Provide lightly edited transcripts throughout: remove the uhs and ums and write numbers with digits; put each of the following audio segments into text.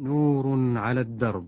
نور على الدرب،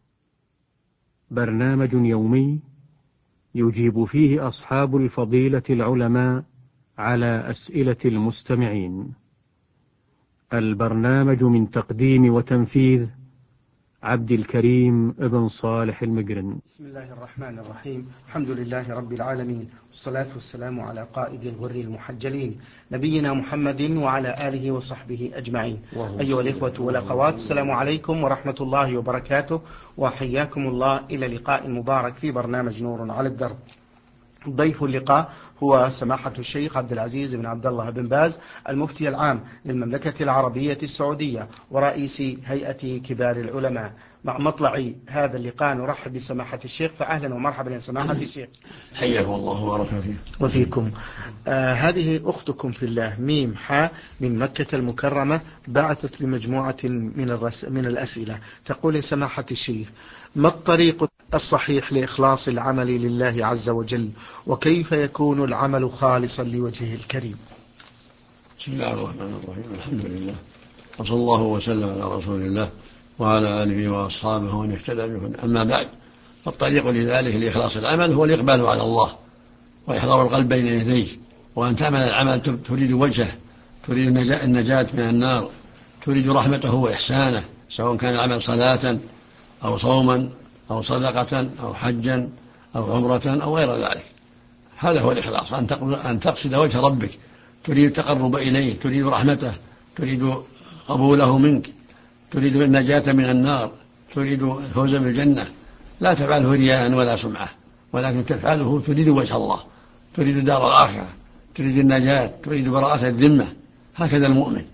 برنامج يومي يجيب فيه أصحاب الفضيلة العلماء على أسئلة المستمعين. البرنامج من تقديم وتنفيذ عبد الكريم بن صالح المقرن. بسم الله الرحمن الرحيم. الحمد لله رب العالمين، والصلاة والسلام على قائد الغر المحجلين نبينا محمد وعلى آله وصحبه أجمعين. أيها الإخوة والأخوات، السلام عليكم ورحمة الله وبركاته، وحياكم الله إلى لقاء مبارك في برنامج نور على الدرب. ضيف اللقاء هو سماحة الشيخ عبد العزيز بن عبد الله بن باز، المفتي العام للمملكة العربية السعودية ورئيس هيئة كبار العلماء. مع مطلع هذا اللقاء نرحب بسماحة الشيخ، فأهلا ومرحبا يا سماحة الشيخ. حياكم الله وبارك فيك. وفيكم. هذه أختكم في الله ميم حاء من مكة المكرمة بعثت بمجموعة من الأسئلة. تقول يا سماحة الشيخ: ما الطريق الصحيح لإخلاص العمل لله عز وجل، وكيف يكون العمل خالصا لوجهه الكريم؟ بسم الله الرحمن الرحيم، الحمد لله، وصلى الله وسلم على رسول الله وعلى آله وأصحابه ومن اهتدى بهداه. أما بعد، فالطريق لذلك لإخلاص العمل هو الإقبال على الله وإحضار القلب بين يديه، وأن تعمل العمل تريد وجهه، تريد النجاة من النار، تريد رحمته وإحسانه، سواء كان العمل صلاة أو صوما أو صدقة أو حجا أو عمرة أو غير ذلك. هذا هو الإخلاص، أن تقصد وجه ربك، تريد التقرب إليه، تريد رحمته، تريد قبوله منك، تريد النجاة من النار، تريد الفوز بالجنة. لا تفعله رياء ولا سمعة، ولكن تفعله تريد وجه الله، تريد دار الآخرة، تريد النجاة، تريد براءة الذمة. هكذا المؤمن.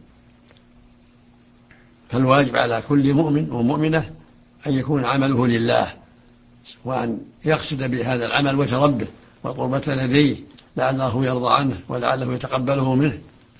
فالواجب على كل مؤمن ومؤمنة أن يكون عمله لله، وأن يقصد بهذا العمل وجه ربه وقربة لديه، لعله يرضى عنه ولعله يتقبله منه.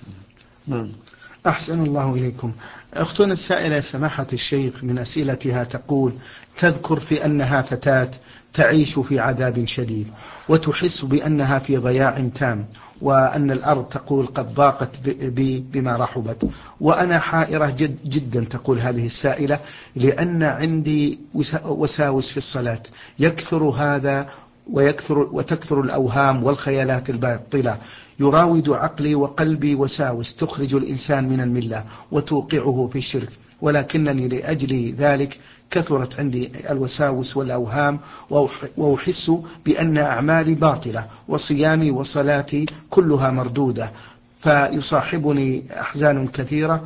أحسن الله إليكم. أختنا السائلة سماحة الشيخ من أسئلتها تقول: تذكر في أنها فتاة تعيش في عذاب شديد، وتحس بأنها في ضياع تام، وأن الأرض تقول قد ضاقت بي بما رحبت، وأنا حائرة جدا تقول هذه السائلة، لأن عندي وساوس في الصلاة، يكثر هذا وتكثر الأوهام والخيالات الباطلة، يراود عقلي وقلبي وساوس تخرج الإنسان من الملة وتوقعه في الشرك، ولكنني لأجل ذلك كثرت عندي الوساوس والأوهام، وأحس بأن أعمالي باطلة وصيامي وصلاتي كلها مردودة، فيصاحبني أحزان كثيرة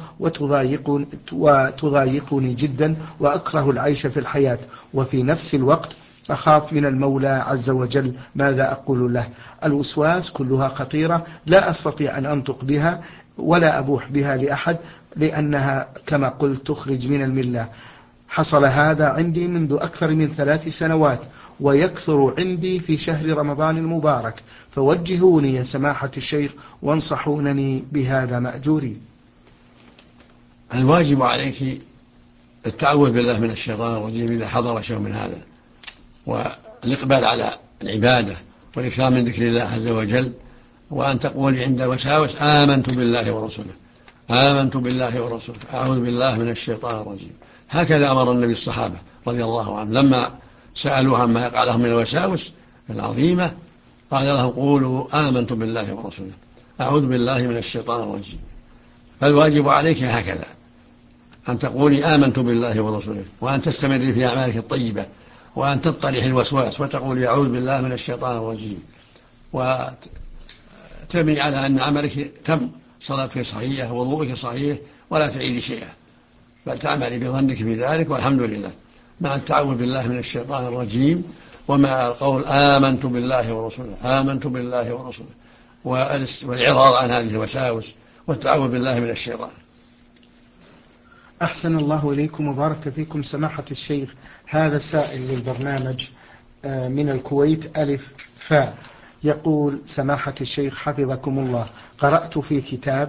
وتضايقني جدا، وأكره العيش في الحياة، وفي نفس الوقت أخاف من المولى عز وجل. ماذا أقول له؟ الوسواس كلها خطيرة، لا أستطيع أن أنطق بها ولا أبوح بها لأحد، لأنها كما قلت تخرج من الملة. حصل هذا عندي منذ أكثر من 3 سنوات، ويكثر عندي في شهر رمضان المبارك، فوجهوني يا سماحة الشيخ وانصحونني بهذا مأجورين. الواجب عليك التعوذ بالله من الشيطان الرجيم إذا حضر شيء من هذا، والإقبال على العبادة والإكثار من ذكر الله عز وجل، وأن تقول عند الوساوس: آمنت بالله ورسوله، آمنت بالله ورسوله، أعوذ بالله من الشيطان الرجيم. هكذا أمر النبي الصحابة رضي الله عنهم لما سألوه عما يقع لهم من الوساوس العظيمة، قال لهم: قولوا آمنت بالله ورسوله، أعوذ بالله من الشيطان الرجيم. فالواجب عليك هكذا، أن تقولي آمنت بالله ورسوله، وأن تستمري في أعمالك الطيبة، وأن تطرح الوسواس وتقولي أعوذ بالله من الشيطان الرجيم، وتبني على أن عملك تم، صلاتك صحيحة ووضوءك صحيح، ولا تعيدي شيئا، بل تعملي بظنك في ذلك، والحمد لله، مع التعوذ بالله من الشيطان الرجيم، ومع القول آمنت بالله ورسوله، آمنت بالله ورسوله، والإعراض عن هذه الوساوس والتعوذ بالله من الشيطان. أحسن الله إليكم وبارك فيكم سماحة الشيخ. هذا سائل للبرنامج من الكويت ألف فاء، يقول: سماحة الشيخ حفظكم الله، قرأت في كتاب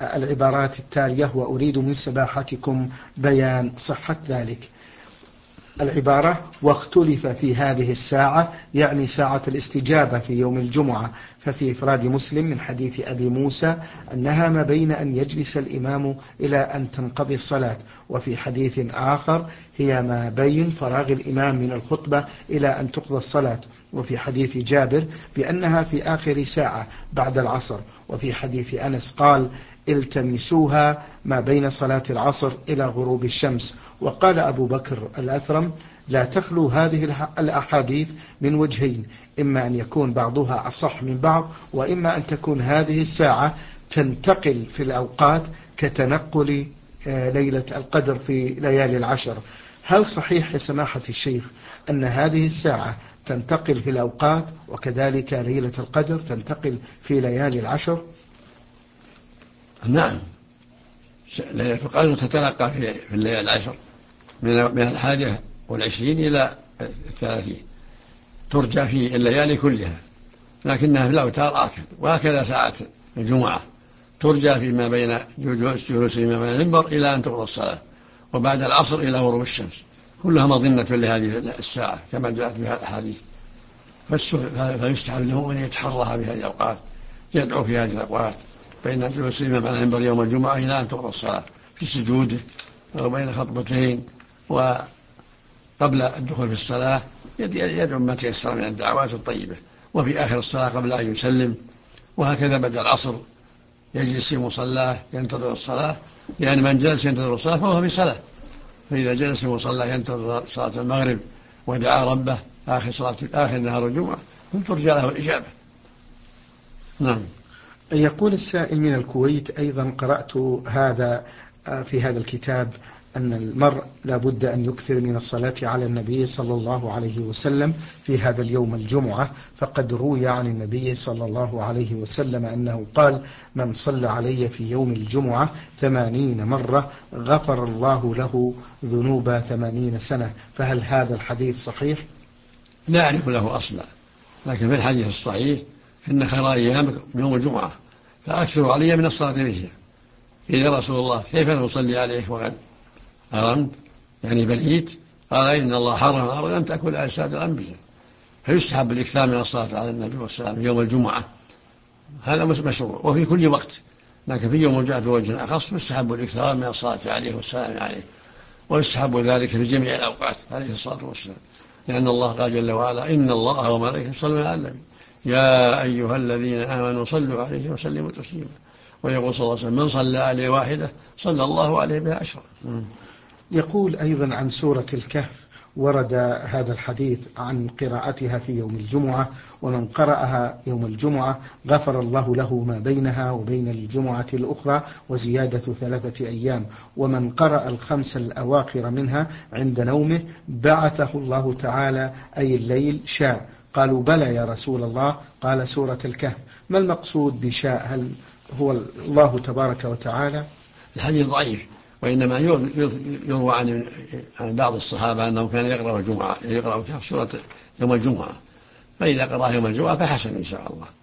العبارات التالية وأريد من سماحتكم بيان صحة ذلك. العبارة واختلف في هذه الساعة يعني ساعة الاستجابة في يوم الجمعة، ففي إفراد مسلم من حديث أبي موسى أنها ما بين أن يجلس الإمام إلى أن تنقضي الصلاة، وفي حديث آخر هي ما بين فراغ الإمام من الخطبة إلى أن تقضى الصلاة، وفي حديث جابر بأنها في آخر ساعة بعد العصر، وفي حديث أنس قال التمسوها ما بين صلاة العصر إلى غروب الشمس. وقال أبو بكر الأثرم لا تخلو هذه الأحاديث من وجهين، إما أن يكون بعضها أصح من بعض، وإما أن تكون هذه الساعة تنتقل في الأوقات كتنقل ليلة القدر في ليالي العشر. هل صحيح يا سماحة الشيخ أن هذه الساعة تنتقل في الأوقات وكذلك ليلة القدر تنتقل في ليالي العشر؟ نعم، ليلة القدر تتلقى في الليالي العشر من 21 إلى 30، ترجى في الليالي كلها، لكنها في الأوتار آكد. وهكذا ساعة الجمعة ترجى فيما بين جلوس الإمام على المنبر إلى أن تقضى الصلاة، وبعد العصر إلى غروب الشمس، كلها مظنة لهذه الساعة كما جاءت بها الأحاديث. فيستحب له أن يتحرها بهذه الأوقات، يدعو في هذه الأوقات بين جلوس الإمام على المنبر يوم الجمعة إلى أن تقضى الصلاة في سجوده، وبين خطبتين وقبل الدخول في الصلاة يدعو ما تيسر من الدعوات الطيبة، وفي آخر الصلاة قبل أن يسلم، وهكذا بعد العصر يجلس في مصلاه ينتظر الصلاة، لأن من جلس ينتظر الصلاة فهو في صلاة، فإذا جلس في مصلاه ينتظر صلاة المغرب ودعا ربه آخر نهار الجمعة ترجى له الإجابة. نعم. يقول السائل من الكويت أيضا قرأت هذا في هذا الكتاب أن المرء لابد أن يكثر من الصلاة على النبي صلى الله عليه وسلم في هذا اليوم الجمعة، فقد روي عن النبي صلى الله عليه وسلم أنه قال من صلى علي في يوم الجمعة 80 مرة غفر الله له ذنوب 80 سنة، فهل هذا الحديث صحيح؟ لا أعرف له أصلا، لكن في الحديث الصحيح إن خير أيامكم يوم الجمعة فأكثروا علي من الصلاة فيه. قيل يا رسول الله كيف نصلي عليك وقد أرمت يعني بليت؟ قال إن الله حرم أرض أن تأكل أجساد الأنبياء، فيستحب الإكثار من الصلاة على النبي والسلام يوم الجمعة، هذا مشروع وفي كل وقت، لكن في يوم الجمعة بوجه أخص يستحب الإكثار من الصلاة عليه والسلام عليه، ويستحب ذلك في جميع الأوقات عليه الصلاة والسلام، لأن الله قال جل وعلا إن الله وملائكته يصلون على النبي يا أيها الذين آمنوا صلوا عليه وسلموا تسليما، ويقول صلى الله عليه وسلم من صلى عليه واحدة صلى الله عليه بها 10. يقول أيضا عن سورة الكهف ورد هذا الحديث عن قراءتها في يوم الجمعة، ومن قرأها يوم الجمعة غفر الله له ما بينها وبين الجمعة الأخرى وزيادة 3 أيام، ومن قرأ الخمس الأواخر منها عند نومه بعثه الله تعالى أي الليل شاء. قالوا بلى يا رسول الله، قال سورة الكهف. ما المقصود بشاء؟ هل هو الله تبارك وتعالى؟ الحديث ضعيف، وإنما يروى عن بعض الصحابة أنه كان يقرأ الكهف سورة يوم الجمعة، فإذا قرأ يوم الجمعة فحسن إن شاء الله،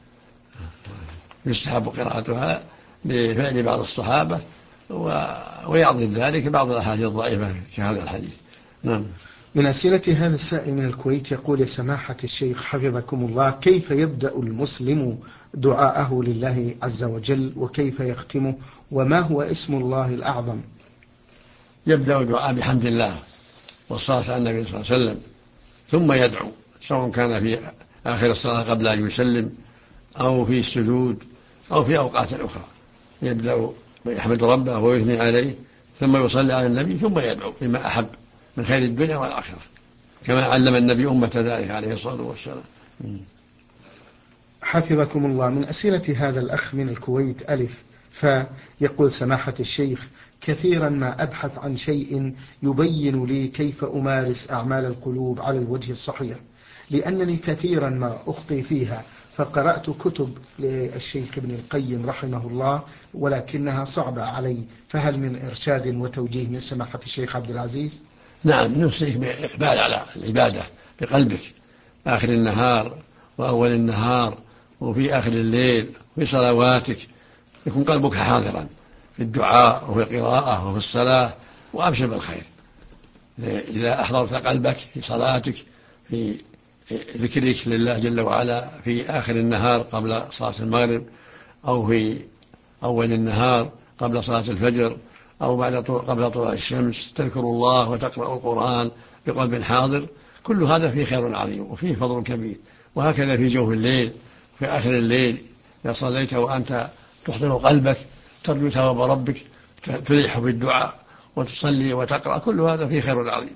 يستحب قراءتها لفعل بعض الصحابة ويعضد ذلك بعض الأحاديث الضعيفة كهذا الحديث. نعم. من أسئلة هذا السائل من الكويت يقول يا سماحة الشيخ حفظكم الله كيف يبدأ المسلم دعاءه لله عز وجل وكيف يختمه وما هو اسم الله الأعظم؟ يبدأ الدعاء بحمد الله والصلاة على النبي صلى الله عليه وسلم، ثم يدعو سواء كان في آخر الصلاة قبل أن يسلم أو في السجود أو في أوقات أخرى، يبدأ يحمد ربه ويثني عليه ثم يصلي على النبي ثم يدعو بما أحب من خير الدنيا والآخرة كما علم النبي أمة ذلك عليه الصلاة والسلام. حفظكم الله. من أسئلة هذا الأخ من الكويت ألف فيقول سماحة الشيخ كثيرا ما أبحث عن شيء يبين لي كيف أمارس أعمال القلوب على الوجه الصحيح، لأنني كثيرا ما أخطي فيها، فقرأت كتب للشيخ ابن القيم رحمه الله ولكنها صعبة علي، فهل من إرشاد وتوجيه من سماحة الشيخ عبد العزيز؟ نعم، نوصيك بإقبال على العبادة بقلبك آخر النهار وأول النهار وفي آخر الليل وفي صلواتك، يكون قلبك حاضرا في الدعاء وفي القراءة وفي الصلاة، وأبشر بالخير إذا أحضرت قلبك في صلاتك، في ذكرك لله جل وعلا في آخر النهار قبل صلاة المغرب، أو في أول النهار قبل صلاة الفجر، أو قبل طلوع الشمس، تذكر الله وتقرأ القرآن بقلب حاضر، كل هذا فيه خير عظيم وفيه فضل كبير. وهكذا في جوف الليل، في آخر الليل إذا صليت وأنت تحضر قلبك ترجو ثواب ربك، تلح بالدعاء وتصلي وتقرأ، كل هذا فيه خير عظيم.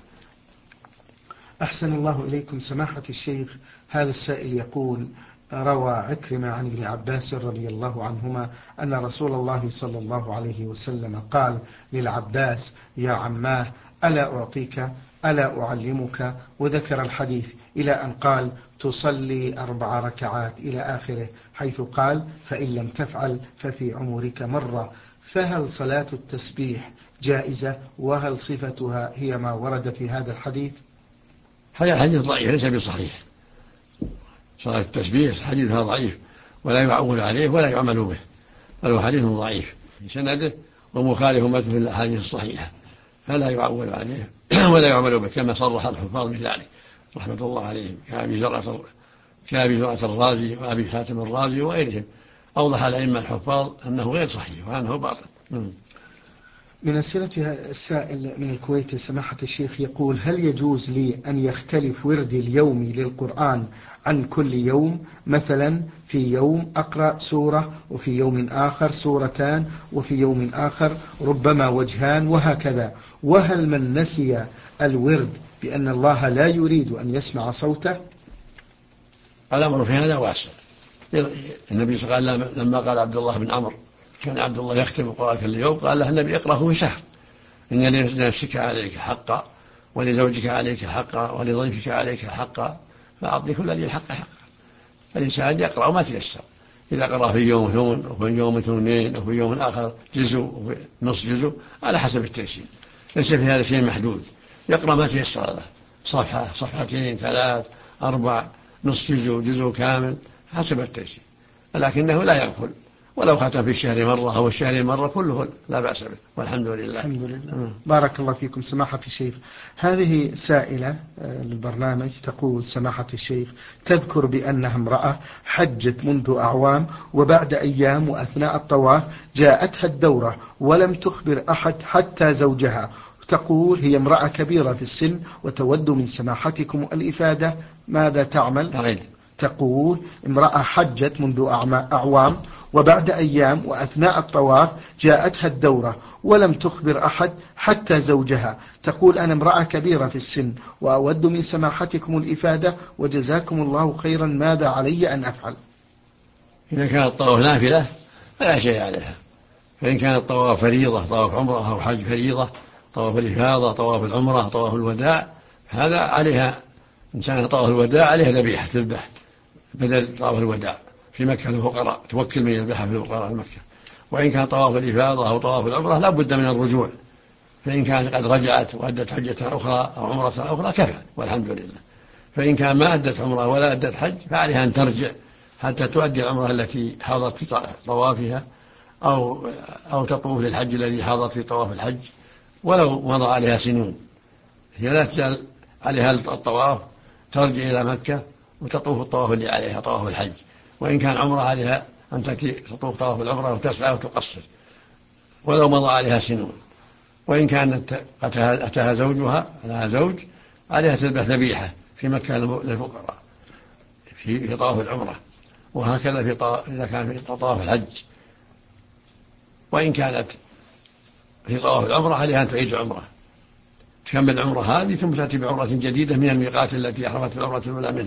أحسن الله إليكم سماحة الشيخ. هذا السائل يقول: روى عكرمة عن ابن عباس رضي الله عنهما أن رسول الله صلى الله عليه وسلم قال للعباس: يا عماه، ألا أعطيك، ألا أعلمك، وذكر الحديث إلى أن قال: تصلي 4 ركعات إلى آخره، حيث قال: فإن لم تفعل ففي عمرك مرة. فهل صلاة التسبيح جائزة؟ وهل صفتها هي ما ورد في هذا الحديث؟ هذا الحديث ضعيف ليس بصحيح. صلاة التسبيح حديثها ضعيف ولا يعول عليه ولا يعمل به، بل هو حديث ضعيف في سنده ومخالف مثل الأحاديث الصحيحة، فلا يعول عليه ولا يعمل به، كما صرح الحفاظ بذلك رحمة الله عليهم كأبي زرعة الرازي وأبي حاتم الرازي وغيرهم. أوضح الأئمة الحفاظ أنه غير صحيح وأنه باطل. من أسئلة السائل من الكويت سماحة الشيخ يقول: هل يجوز لي أن يختلف وردي اليومي للقرآن عن كل يوم؟ مثلا في يوم أقرأ سورة، وفي يوم آخر سورتان، وفي يوم آخر ربما وجهان، وهكذا. وهل من نسي الورد بأن الله لا يريد أن يسمع صوته؟ الأمر في هذا واسع. النبي صلى الله عليه وسلم لما قال عبد الله بن عمرو كان عبد الله يختم القرآن كل يوم، قال له النبي: اقرأه في شهر، إن لنفسك عليك حقا، ولزوجك عليك حقا، ولضيفك عليك حقا، فأعطي كل ذي الحق حقا. فالإنسان يقرأ ما تيسر، إذا قرأ في يوم ثمن، وفي يوم اثنين، وفي يوم آخر جزء، وفي نصف جزء، على حسب التيسير، ليس في هذا شيء محدود. يقرأ ما تيسر له، صفحة، صفحتين، 3، 4، نصف جزء، جزء كامل، حسب التيسير، ولكنه لا يغفل. ولو ختم في الشهر مرة أو الشهر مرة كله لا بأس به، والحمد لله. الحمد لله. بارك الله فيكم سماحة الشيخ. هذه سائلة للبرنامج تقول: سماحة الشيخ، تذكر بأنها امرأة حجت منذ أعوام، وبعد أيام وأثناء الطواف جاءتها الدورة ولم تخبر أحد حتى زوجها. تقول هي امرأة كبيرة في السن وتود من سماحتكم الإفادة، ماذا تعمل؟ تقول: امرأة حجت منذ أعوام، وبعد أيام وأثناء الطواف جاءتها الدورة ولم تخبر أحد حتى زوجها. تقول: أنا امرأة كبيرة في السن وأود من سماحتكم الإفادة، وجزاكم الله خيرا، ماذا علي أن أفعل؟ إذا كان الطواف نافلة فلا شيء عليها، فإن كان الطواف فريضة، طواف عمرة أو حج فريضة، طواف الإفاضة، طواف العمرة، طواف الوداع، هذا عليها إنسان طواف الوداع عليها ذبيحة تذبح بدل طواف الوداع في مكة للفقراء، توكل من يذبحها في الفقراء في مكة. وإن كان طواف الإفاضة أو طواف العمرة لا بد من الرجوع، فإن كانت قد رجعت وأدت حجة أخرى أو عمرة أخرى كفى والحمد لله. فإن كان ما أدت عمرة ولا أدت حج فعليها أن ترجع حتى تؤدي العمرة التي حاضت في طوافها، أو تطوف للحج الذي حاضت في طواف الحج، ولو مضى عليها سنون. هي لا تزال عليها الطواف، ترجع إلى مكة وتطوف الطواف اللي عليها طواف الحج. وإن كان عمرة عليها أن تأتي تطوف طواف العمرة وتسعى وتقصر ولو مضى عليها سنون. وإن كانت أتاها زوجها، لها زوج، عليها تذبح ذبيحة في مكة للفقراء في طواف العمرة، وهكذا إذا كان في طواف الحج. وإن كانت في طواف العمرة عليها أن تعيد عمرة، تكمل العمرة هذه ثم تأتي بعمرة جديدة من الميقات التي أحرمت في العمرة الأولى منه.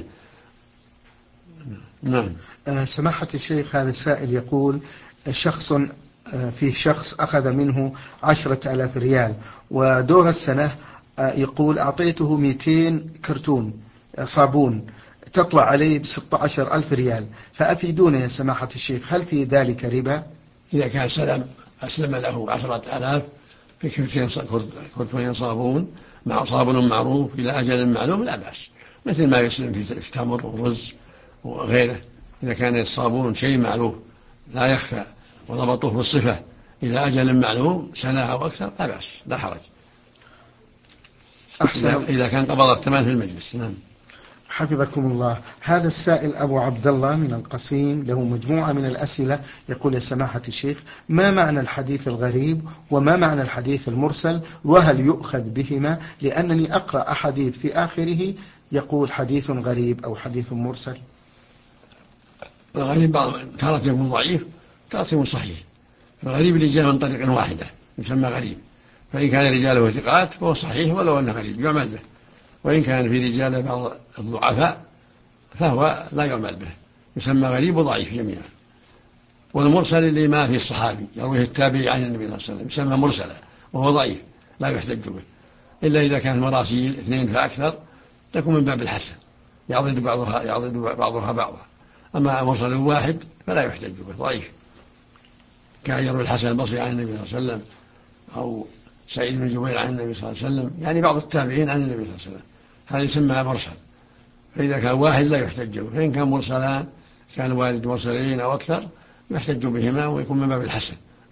نعم. سماحة الشيخ، هذا السائل يقول: في شخص أخذ منه 10,000 ريال، ودور السنة يقول أعطيته 200 كرتون صابون تطلع عليه ب16,000 ريال، فأفيدونا يا سماحة الشيخ، هل في ذلك ربا؟ إذا كان أسلم له 10,000 في كرتون صابون مع صابون معروف إلى أجل معلوم لا بأس، مثل ما يسلم في تمر ورز وغيره. إذا كان الصابون شيء معروف لا يخفى وضبطوه بالصفة إلى أجل معلوم سنة أو أكثر لا بأس، لا حرج. إذا كان قبض الثمان في المجلس. نعم. حفظكم الله. هذا السائل أبو عبد الله من القصيم له مجموعة من الأسئلة، يقول: يا سماحة الشيخ، ما معنى الحديث الغريب وما معنى الحديث المرسل وهل يؤخذ بهما؟ لأنني أقرأ أحاديث في آخره يقول حديث غريب أو حديث مرسل. الغريب تارة يكون ضعيف تارة يكون صحيح. الغريب اللي جاء من طريق واحدة يسمى غريب، فإن كان رجاله ثقات فهو صحيح ولو أنه غريب يعمل به، وإن كان في رجال بعض الضعفاء فهو لا يعمل به، يسمى غريب وضعيف جميعا. والمرسل اللي ما فيه الصحابي يرويه التابعي عن النبي صلى الله عليه وسلم يسمى مرسلا وهو ضعيف لا يحتج به، إلا إذا كان مراسيل 2 فأكثر تكون من باب الحسن يعضد بعضها بعضا. أما مرسل واحد فلا يحتج به، ضعيف، كان يروي الحسن البصري عن النبي صلى الله عليه وسلم أو سعيد بن جبير عن النبي صلى الله عليه وسلم، يعني بعض التابعين عن النبي صلى الله عليه وسلم، هذا يسمى مرسل. فإذا كان واحد لا يحتج به، فإن كان مرسلان كان والد مرسلين أو أكثر يحتج بهما ويكون من باب الحسن.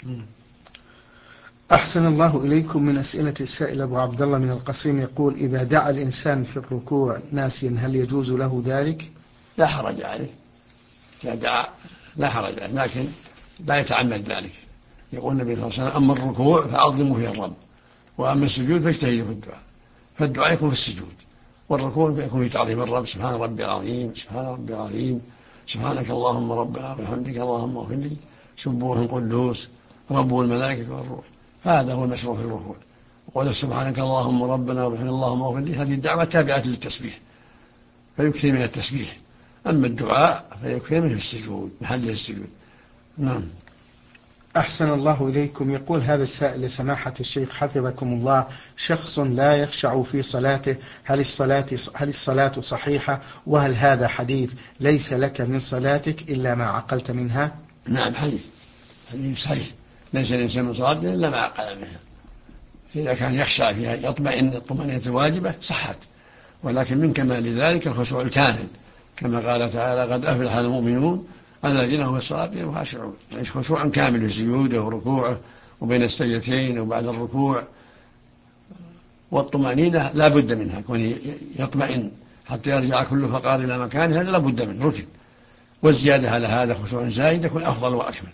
أحسن الله إليكم. من أسئلة السائل أبو عبد الله من القصيم يقول: إذا دعا الإنسان في الركوع ناسيا هل يجوز له ذلك؟ لا حرج عليه، إذا دعا لا حرج عليه، لكن لا يتعمد ذلك. يقول النبي صلى الله عليه وسلم: أما الركوع فعظموا فيه الرب، وأما السجود فاجتهدوا في الدعاء. فالدعاء يكون في السجود، والركوع يكون في تعظيم الرب: سبحان ربي العظيم، سبحان ربي العظيم، سبحانك اللهم ربنا وبحمدك اللهم اغفر لي، سبوح قدوس رب الملائكة والروح. هذا هو المشروع في الركوع. وقال: سبحانك اللهم ربنا وبحمدك اللهم اغفر لي، هذه الدعوة تابعة للتسبيح فيكثر من التسبيح. أما الدعاء فيكثر منه السجود، محل السجود. نعم. أحسن الله إليكم. يقول هذا السائل: لسماحة الشيخ حفظكم الله، شخص لا يخشع في صلاته، هل الصلاة صحيحة؟ وهل هذا حديث ليس لك من صلاتك إلا ما عقلت منها؟ نعم، حديث صحيح، ليس الإنسان من صلاته إلا ما عقل منها. إذا كان يخشع فيها يطمئن الطمأنينة الواجبة صحت، ولكن من كمال ذلك الخشوع الكامل، كما قال تعالى: قد أفلح المؤمنون الذين هم في صلاتهم خاشعون. يعني خشوع كامل في سجوده وركوعه وبين السجدتين وبعد الركوع. والطمأنينة لا بد منها، كون يطمئن حتى يرجع كل فقار إلى مكانه، هذا لا بد منه، ركن. والزيادة على هذا خشوع زائد يكون أفضل وأكمل.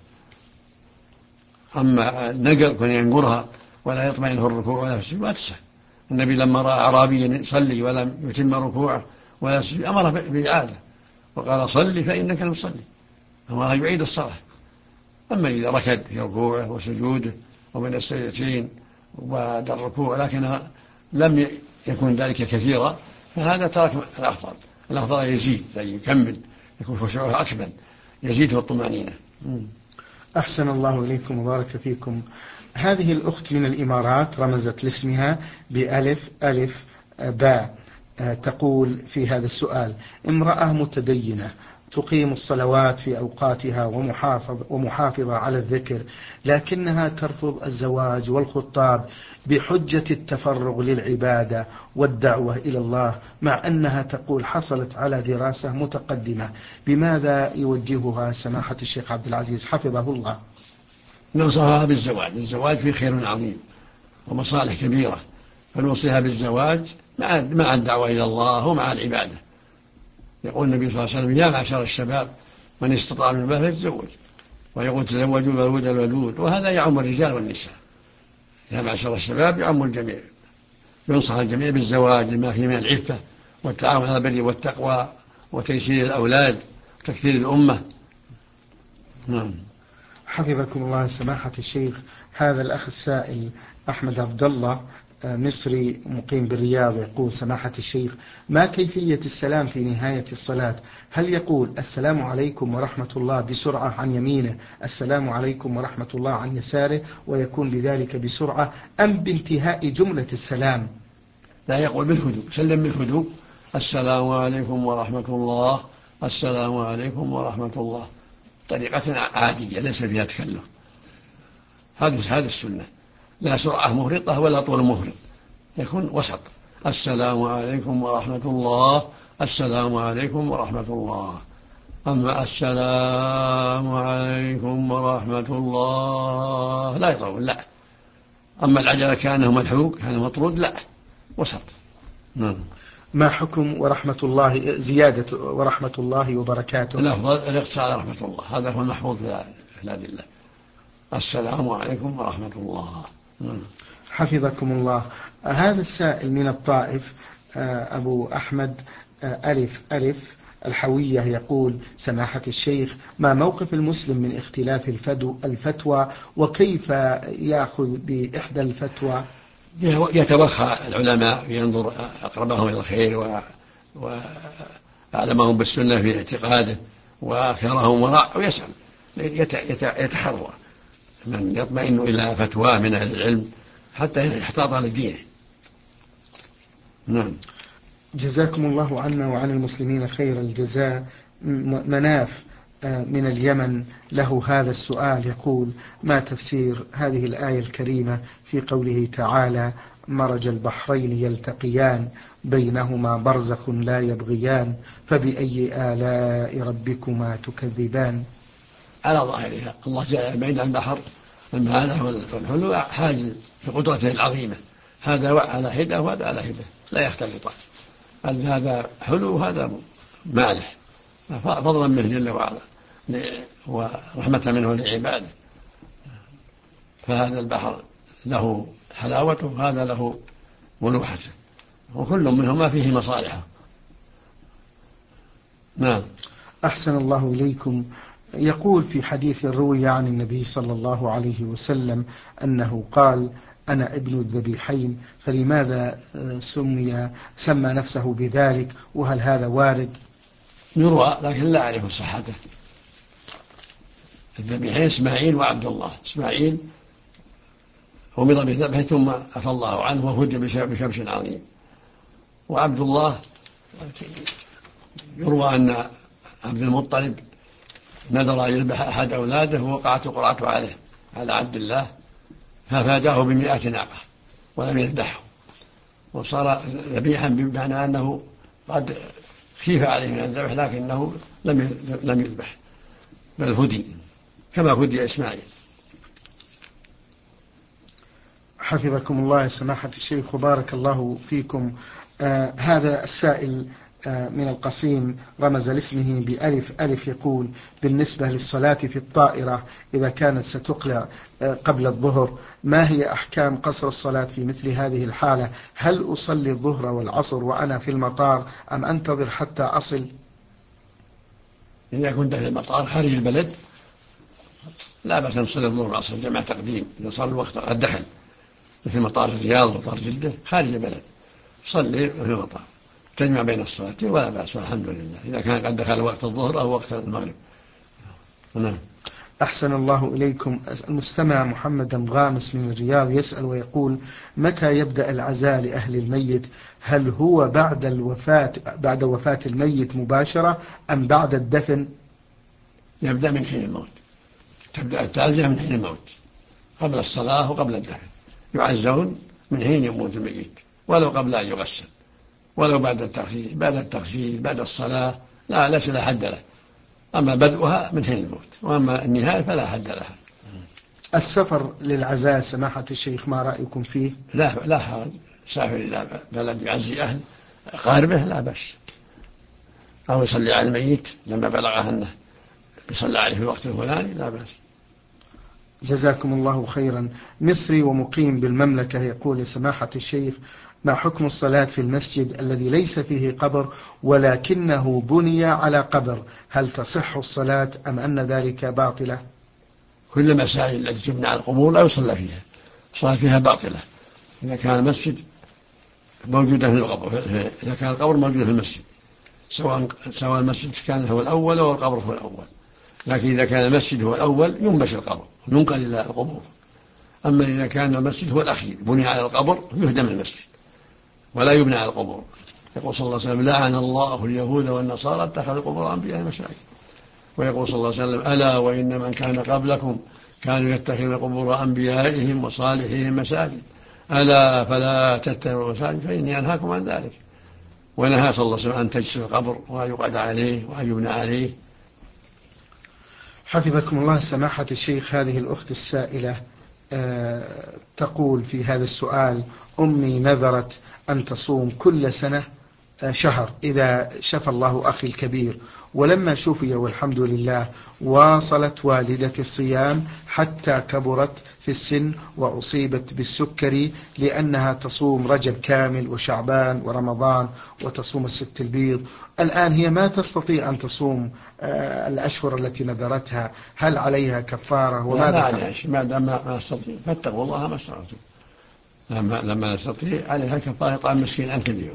أما النقر كون ينقرها ولا يطمئن في الركوع ولا في السجود لا تصح. النبي لما رأى أعرابيا يصلي ولم يتم ركوعه ولا سجود أمره بإعادة وقال: صلي فإنك لم تصلي، أمره يعيد الصلاة. أما إذا ركض في ركوعه وسجوده وبين السجدتين وبعد الركوع لكن لم يكن ذلك كثيرا فهذا ترك الأفضل يزيد، يكمل، يكون خشوعه أكمل، يزيد في الطمأنينة. أحسن الله إليكم وبارك فيكم. هذه الأخت من الإمارات رمزت لاسمها بألف ألف باء، تقول في هذا السؤال: امرأة متدينة تقيم الصلوات في أوقاتها ومحافظة على الذكر، لكنها ترفض الزواج والخطاب بحجة التفرغ للعبادة والدعوة إلى الله، مع أنها تقول حصلت على دراسة متقدمة. بماذا يوجهها سماحة الشيخ عبد العزيز حفظه الله؟ ننصحها بالزواج. الزواج فيه خير عظيم ومصالح كبيرة، فنوصيها بالزواج مع الدعوة إلى الله ومع العبادة. يقول النبي صلى الله عليه وسلم: يا معشر الشباب من استطاع من الباء فليتزوج، ويقول: تزوجوا الولود الولود. وهذا يعم الرجال والنساء، يا معشر الشباب يعم الجميع. ينصح الجميع بالزواج لما فيه من العفة والتعاون على البر والتقوى وتيسير الأولاد وتكثير الأمة. نعم. حفظكم الله سماحة الشيخ. هذا الأخ السائل أحمد عبد الله مصري مقيم بالرياض يقول: سماحة الشيخ، ما كيفية السلام في نهاية الصلاة؟ هل يقول السلام عليكم ورحمة الله بسرعة عن يمينه، السلام عليكم ورحمة الله عن يساره، ويكون بذلك بسرعة، أم بانتهاء جملة السلام؟ لا، يقول بالهدوء، سلم بالهدوء: السلام عليكم ورحمة الله، السلام عليكم ورحمة الله، طريقة عادية ليس فيها تكلف. هذه السنة، لا سرعة مفرطة ولا طول مفرط، يكون وسط: السلام عليكم ورحمة الله، السلام عليكم ورحمة الله. أما السلام عليكم ورحمة الله لا يطول، لا. أما العجلة كأنه ملحوق كأنه مطرود، لا، وسط. نعم. ما حكم ورحمة الله زيادة ورحمة الله وبركاته؟ الأفضل الاقتصار على رحمة الله، هذا هو المحفوظ في بلاد الله. السلام عليكم ورحمة الله. حفظكم الله. هذا السائل من الطائف أبو أحمد ألف ألف الحوية يقول: سماحة الشيخ، ما موقف المسلم من اختلاف الفتوى، وكيف يأخذ بإحدى الفتوى؟ يتوخى العلماء ينظر أقربهم إلى الخير وأعلمهم بالسنة في اعتقاده وأخيرهم وراء، ويسأل يتحرى من يطمئن إلى فتوى من أهل العلم حتى يحتاط لدينه. نعم. جزاكم الله عنا وعن المسلمين خير الجزاء. مناف من اليمن له هذا السؤال، يقول: ما تفسير هذه الآية الكريمة في قوله تعالى: مرج البحرين يلتقيان بينهما برزخ لا يبغيان فبأي آلاء ربكما تكذبان؟ على ظاهرها الله جاء بين البحر المالح والحلو حاجز بقدرته العظيمة، هذا على حدة وهذا على حدة لا يختلطان، هذا حلو وهذا مالح، فضلا منه جل وعلا ورحمة منه لعباده. فهذا البحر له حلاوته وهذا له ملوحته، وكل منهما فيه مصالحه. نعم. أحسن الله إليكم. يقول في حديث روي عن النبي صلى الله عليه وسلم أنه قال: أنا ابن الذبيحين، فلماذا سمى نفسه بذلك، وهل هذا وارد؟ يروى لكن لا أعرف صحته. الذبيحين إسماعيل وعبد الله. إسماعيل أمر بالذبح ثم عفى الله عنه وهج بشمس عظيم، وعبد الله يروى أن عبد المطلب نذر أن يذبح أحد أولاده ووقعت القرعة عليه على عبد الله ففاداه ب100 ناقة ولم يذبحه، وصار ذبيحا بمعنى أنه قد خيف عليه من الذبح لكنه لم يذبح بل هدي كما هدي إسماعيل. حفظكم الله سماحة الشيخ وبارك الله فيكم. هذا السائل من القصيم رمز لاسمه بألف ألف يقول: بالنسبة للصلاة في الطائرة إذا كانت ستقلع قبل الظهر، ما هي أحكام قصر الصلاة في مثل هذه الحالة؟ هل أصلي الظهر والعصر وأنا في المطار أم أنتظر حتى أصل؟ إذا كنت في المطار خارج البلد لا بأس أن تصلي الظهر والعصر جمع تقديم، إذا صار الوقت قد دخل مثل مطار الرياض ومطار جدة خارج البلد صلي في المطار تجمع بين الصلاة ولا بأس والحمد لله، إذا كان قد دخل وقت الظهر أو وقت المغرب. نعم. أحسن الله إليكم. المستمع محمد غامس من الرياض يسأل ويقول: متى يبدأ العزاء لأهل الميت؟ هل هو بعد وفاة الميت مباشرة أم بعد الدفن؟ يبدأ من حين الموت، تبدأ التعزية من حين الموت قبل الصلاة وقبل الدفن، يعزون من حين يموت الميت ولو قبل أن يغسل ولو بعد التغسيل بعد الصلاة ليس لا حد له، أما بدءها من حين الموت وأما النهاية فلا حد لها. السفر للعزاء سماحة الشيخ ما رأيكم فيه؟ لا حرج، سافر إلى بلد يعزي أهل قاربه لا بأس، أو يصلي على الميت لما بلغه أنه يصلى عليه في الوقت الفلاني لا بأس. جزاكم الله خيرا. مصري ومقيم بالمملكة يقول: سماحة الشيخ، ما حكم الصلاة في المسجد الذي ليس فيه قبر ولكنه بني على قبر؟ هل تصح الصلاة أم أن ذلك باطلة؟ كل المساجد التي تبنى على القبور لا يصلى فيها، الصلاة فيها باطلة إذا كان المسجد موجودا في القبر، إذا كان القبر موجود في المسجد سواء المسجد كان هو الأول أو القبر هو الأول، لكن إذا كان المسجد هو الأول ينبش القبر ينقل إلى القبور، أما إذا كان المسجد هو الأخير بني على القبر يهدم المسجد ولا يبنى على القبور. يقول صلى الله عليه وسلم: لعن الله اليهود والنصارى اتخذوا قبور أنبياء مساجد. ويقول صلى الله عليه وسلم: ألا وإن من كان قبلكم كانوا يتخذون قبور أنبيائهم وصالحهم مساجد، ألا فلا تتخذوا مساجد فإني أنهاكم عن ذلك. ونهى صلى الله عليه وسلم أن تجسس القبر وأن يقعد عليه وأن يبنى عليه. حفظكم الله سماحة الشيخ. هذه الأخت السائلة تقول في هذا السؤال: أمي نذرت أن تصوم كل سنة شهر إذا شفى الله أخي الكبير، ولما شفي والحمد لله واصلت والدتي الصيام حتى كبرت في السن وأصيبت بالسكري، لأنها تصوم رجب كامل وشعبان ورمضان وتصوم الست البيض. الآن هي ما تستطيع أن تصوم الأشهر التي نذرتها، هل عليها كفارة؟ وماذا عليها ما دام ما تستطيع فاتقوا الله ما استطعتم. لما نستطيع عليها كفارة إطعام مسكين عن كل يوم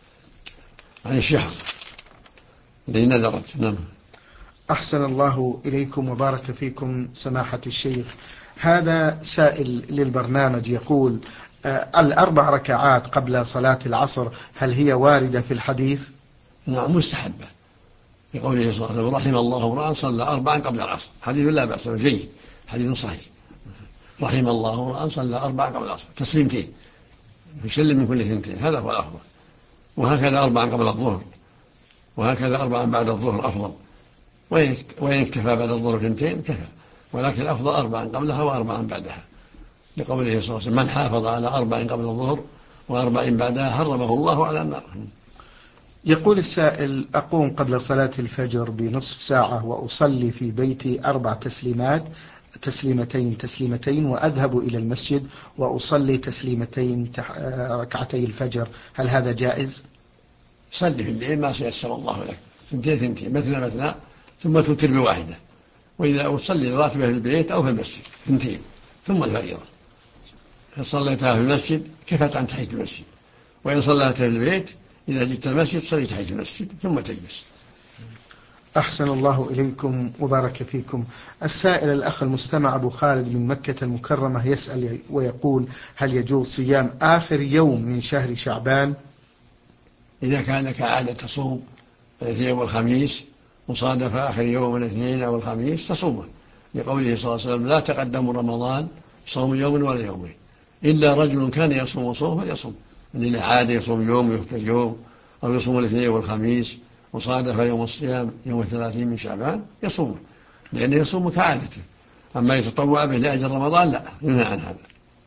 عن الشهر الذي نذرت. نعم. أحسن الله إليكم وبارك فيكم سماحة الشيخ. هذا سائل للبرنامج يقول: الأربع ركعات قبل صلاة العصر هل هي واردة في الحديث؟ نعم مستحبة، لقوله صلى الله عليه وسلم: رحم الله امرأ صلى 4 قبل العصر. حديث لا بأس جيد، حديث صحيح. رحم الله امرأ صلى 4 قبل العصر، تسليمتين، يسلم من كل 2، هذا هو الأفضل. وهكذا 4 قبل الظهر، وهكذا 4 بعد الظهر أفضل. وإن اكتفى بعد الظهر 2 كفى، ولكن الأفضل 4 قبلها و4 بعدها، لقوله صلى الله عليه وسلم: من حافظ على 4 قبل الظهر و4 بعدها حرمه الله على النار. يقول السائل: أقوم قبل صلاة الفجر بنصف ساعة وأصلي في بيتي 4 تسليمات، تسليمتين، وأذهب إلى المسجد وأصلي تسليمتين ركعتي الفجر، هل هذا جائز؟ صلي في الليل ما سيسر الله لك، 2 مثنى ثم توتر بواحدة. وإذا تصلي الراتبة في البيت أو في المسجد 2 ثم الفريضة، إن صليتها في المسجد كفت عن تحية المسجد، وإن صليتها في البيت إذا جئت المسجد صلي تحية المسجد ثم تجلس. أحسن الله إليكم وبارك فيكم. السائل الأخ المستمع أبو خالد من مكة المكرمة يسأل ويقول: هل يجوز صيام آخر يوم من شهر شعبان؟ إذا كان لك عادة تصوم الاثنين والخميس وصادف آخر يوم الاثنين أو الخميس تصومه، لقوله صلى الله عليه وسلم: لا تقدموا رمضان صوم يوم ولا يومين إلا رجل كان يصوم صوم فليصوم، من العادة يصوم يوم ويفطر يوم، أو يصوم الاثنين والخميس وصادف يوم الصيام يوم 30 من شعبان يصومه، لأنه يصوم كعادته. أما يتطوع به لأجل رمضان لا، ينهى عن هذا.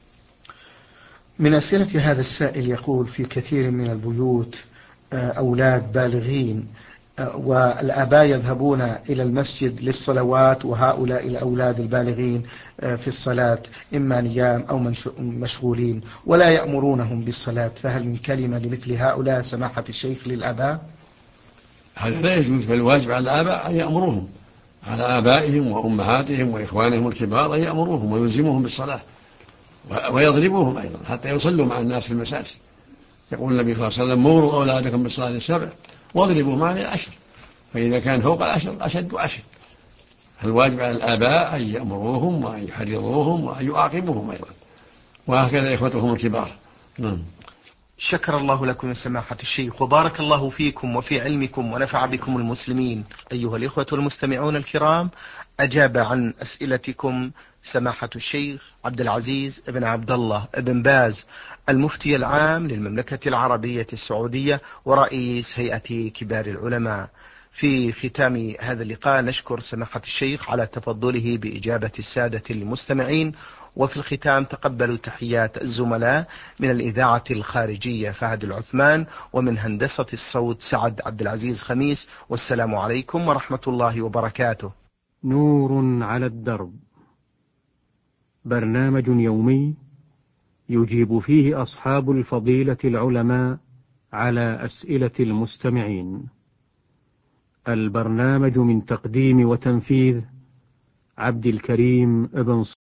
من أسئلة هذا السائل يقول: في كثير من البيوت أولاد بالغين والآباء يذهبون إلى المسجد للصلوات، وهؤلاء الأولاد البالغين في الصلاة إما نيام أو مشغولين ولا يأمرونهم بالصلاة، فهل من كلمة لمثل هؤلاء سماحة الشيخ للآباء؟ هذا لا يجوز، بل الواجب على الآباء أن يأمروهم، على آبائهم وأمهاتهم وإخوانهم الكبار أن يأمروهم ويلزموهم بالصلاة، ويضربوهم أيضا حتى يصلوا مع الناس في المساجد. يقول النبي صلى الله عليه وسلم: مروا أولادكم بالصلاة 7 واضربوا معنا 10، فإذا كان فوق 10 أشد وأشد. الواجب على الآباء أن يأمروهم وأن يحرضوهم وأن يعاقبوهم أيضا، وهكذا إخوتهم الكبار. نعم. شكر الله لكم يا سماحة الشيخ وبارك الله فيكم وفي علمكم ونفع بكم المسلمين. أيها الإخوة المستمعون الكرام، أجاب عن أسئلتكم سماحة الشيخ عبد العزيز بن عبد الله بن باز، المفتي العام للمملكة العربية السعودية ورئيس هيئة كبار العلماء. في ختام هذا اللقاء نشكر سماحة الشيخ على تفضله بإجابة السادة المستمعين، وفي الختام تقبلوا تحيات الزملاء من الإذاعة الخارجية فهد العثمان، ومن هندسة الصوت سعد عبد العزيز خميس، والسلام عليكم ورحمة الله وبركاته. نور على الدرب، برنامج يومي يجيب فيه أصحاب الفضيلة العلماء على أسئلة المستمعين. البرنامج من تقديم وتنفيذ عبد الكريم ابن